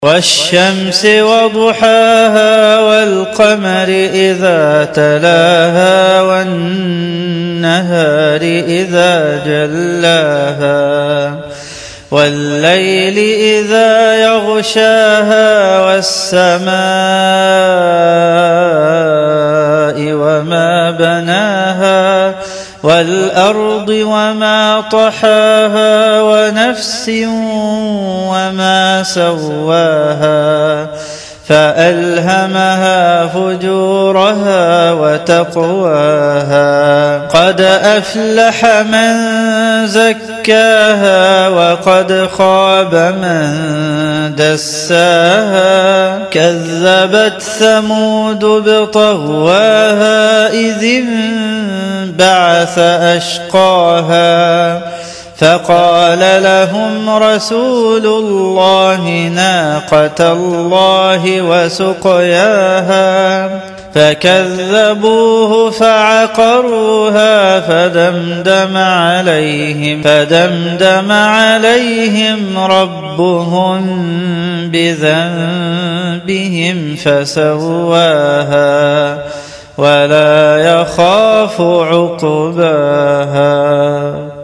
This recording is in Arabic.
والشمس وضحاها والقمر إذا تلاها والنهار إذا جلاها والليل إذا يغشاها والسماء وما بناها والأرض وما طحاها ونفس وما سواها فألهمها فجورها وتقواها قد أفلح من زكاها وقد خاب من دساها كذبت ثمود بطغواها إذ انبعث أشقاها فقال لهم رسول الله ناقة الله وسقياها فكذبوه فعقروها فدمدم عليهم ربهم بذنبهم فسواها ولا يخاف عقباها.